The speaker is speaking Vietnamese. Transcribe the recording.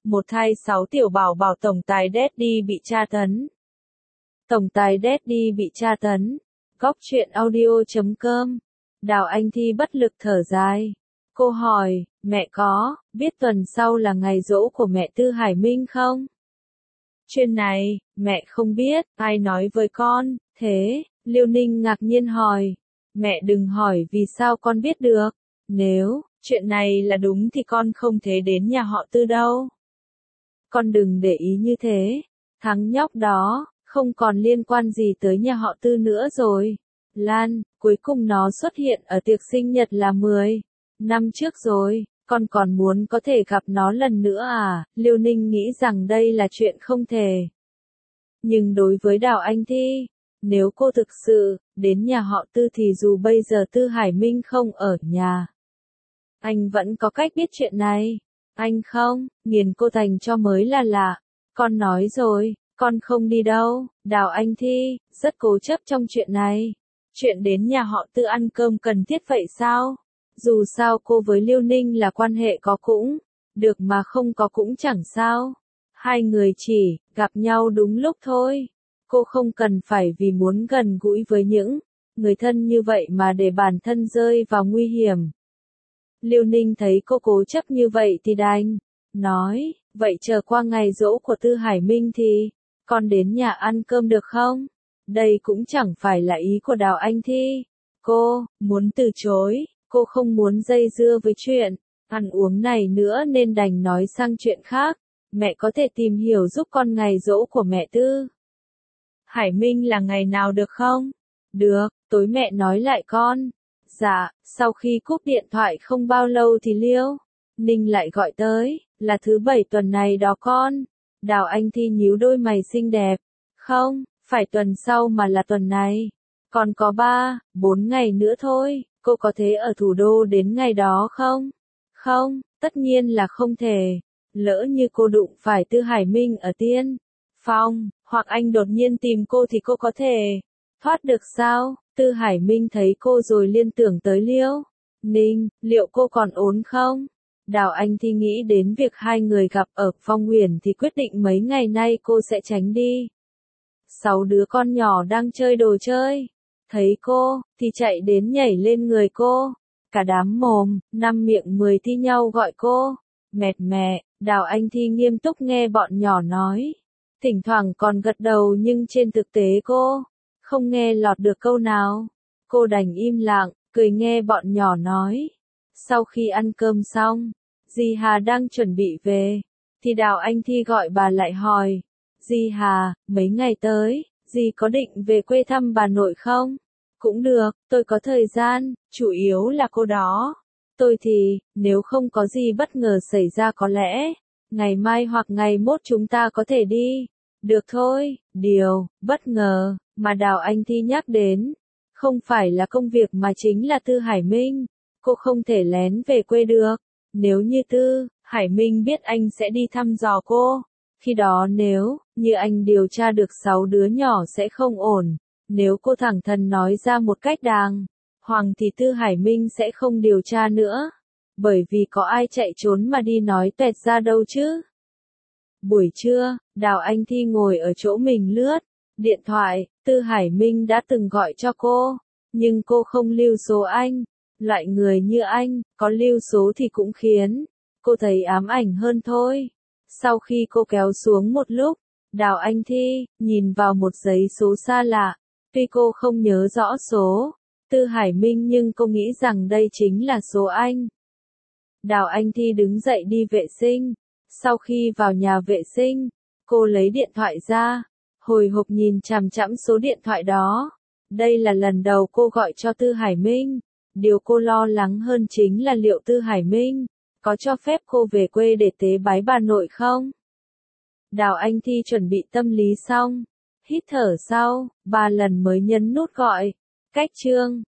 một thai 6 tiểu bảo bảo tổng tài Daddy bị tra tấn. Tổng tài Daddy bị tra tấn. Góc truyện audio.com. Đào Anh Thi bất lực thở dài. Cô hỏi, mẹ có biết tuần sau là ngày giỗ của mẹ Tư Hải Minh không? Chuyện này, mẹ không biết, ai nói với con, thế? Liêu Ninh ngạc nhiên hỏi. Mẹ đừng hỏi vì sao con biết được. Nếu chuyện này là đúng thì con không thể đến nhà họ Tư đâu. Con đừng để ý như thế. Thằng nhóc đó, không còn liên quan gì tới nhà họ Tư nữa rồi. Lan, cuối cùng nó xuất hiện ở tiệc sinh nhật là 10 năm trước rồi. Con còn muốn có thể gặp nó lần nữa à? Liêu Ninh nghĩ rằng đây là chuyện không thể. Nhưng đối với Đào Anh Thi, nếu cô thực sự đến nhà họ Tư thì dù bây giờ Tư Hải Minh không ở nhà, anh vẫn có cách biết chuyện này. Anh không, nghiền cô thành cho mới là lạ. Con nói rồi, con không đi đâu. Đào Anh Thi, rất cố chấp trong chuyện này. Chuyện đến nhà họ Tư ăn cơm cần thiết vậy sao? Dù sao cô với Liêu Ninh là quan hệ có cũng được mà không có cũng chẳng sao. Hai người chỉ gặp nhau đúng lúc thôi. Cô không cần phải vì muốn gần gũi với những người thân như vậy mà để bản thân rơi vào nguy hiểm. Liêu Ninh thấy cô cố chấp như vậy thì đành nói, vậy chờ qua ngày giỗ của Tư Hải Minh thì con đến nhà ăn cơm được không? Đây cũng chẳng phải là ý của Đào Anh Thi. Cô muốn từ chối, cô không muốn dây dưa với chuyện ăn uống này nữa nên đành nói sang chuyện khác. Mẹ có thể tìm hiểu giúp con ngày giỗ của mẹ Tư Hải Minh là ngày nào được không? Được, tối mẹ nói lại con. Dạ, sau khi cúp điện thoại không bao lâu thì Liêu Ninh lại gọi tới, là thứ 7 tuần này đó con. Đào Anh Thi nhíu đôi mày xinh đẹp. Không, phải tuần sau mà là tuần này. Còn có 3-4 ngày nữa thôi, cô có thể ở thủ đô đến ngày đó không? Không, tất nhiên là không thể. Lỡ như cô đụng phải Tư Hải Minh ở Tiên Phong, hoặc anh đột nhiên tìm cô thì cô có thể thoát được sao? Tư Hải Minh thấy cô rồi liên tưởng tới Liêu Ninh, liệu cô còn ổn không? Đào Anh Thi nghĩ đến việc hai người gặp ở Phong Huyền thì quyết định mấy ngày nay cô sẽ tránh đi. 6 đứa con nhỏ đang chơi đồ chơi. Thấy cô, thì chạy đến nhảy lên người cô. Cả đám mồm, 5 miệng 10 thi nhau gọi cô. Mẹ, Đào Anh Thi nghiêm túc nghe bọn nhỏ nói. Thỉnh thoảng còn gật đầu nhưng trên thực tế cô không nghe lọt được câu nào. Cô đành im lặng, cười nghe bọn nhỏ nói. Sau khi ăn cơm xong, dì Hà đang chuẩn bị về, thì Đào Anh Thi gọi bà lại hỏi. Dì Hà, mấy ngày tới, dì có định về quê thăm bà nội không? Cũng được, tôi có thời gian, chủ yếu là cô đó. Tôi thì, nếu không có gì bất ngờ xảy ra có lẽ, ngày mai hoặc ngày mốt chúng ta có thể đi. Được thôi, điều bất ngờ mà Đào Anh Thi nhắc đến không phải là công việc mà chính là Tư Hải Minh. Cô không thể lén về quê được. Nếu như Tư Hải Minh biết anh sẽ đi thăm dò cô, khi đó nếu như anh điều tra được 6 đứa nhỏ sẽ không ổn. Nếu cô thẳng thắn nói ra một cách đàng hoàng thì Tư Hải Minh sẽ không điều tra nữa. Bởi vì có ai chạy trốn mà đi nói tuẹt ra đâu chứ. Buổi trưa, Đào Anh Thi ngồi ở chỗ mình lướt điện thoại. Tư Hải Minh đã từng gọi cho cô, nhưng cô không lưu số anh. Loại người như anh, có lưu số thì cũng khiến cô thấy ám ảnh hơn thôi. Sau khi cô kéo xuống một lúc, Đào Anh Thi nhìn vào một giấy số xa lạ. Tuy cô không nhớ rõ số Tư Hải Minh nhưng cô nghĩ rằng đây chính là số anh. Đào Anh Thi đứng dậy đi vệ sinh. Sau khi vào nhà vệ sinh, cô lấy điện thoại ra, hồi hộp nhìn chằm chằm số điện thoại đó. Đây là lần đầu cô gọi cho Tư Hải Minh. Điều cô lo lắng hơn chính là liệu Tư Hải Minh có cho phép cô về quê để tế bái bà nội không? Đào Anh Thi chuẩn bị tâm lý xong, hít thở sau, 3 lần mới nhấn nút gọi. Cách chương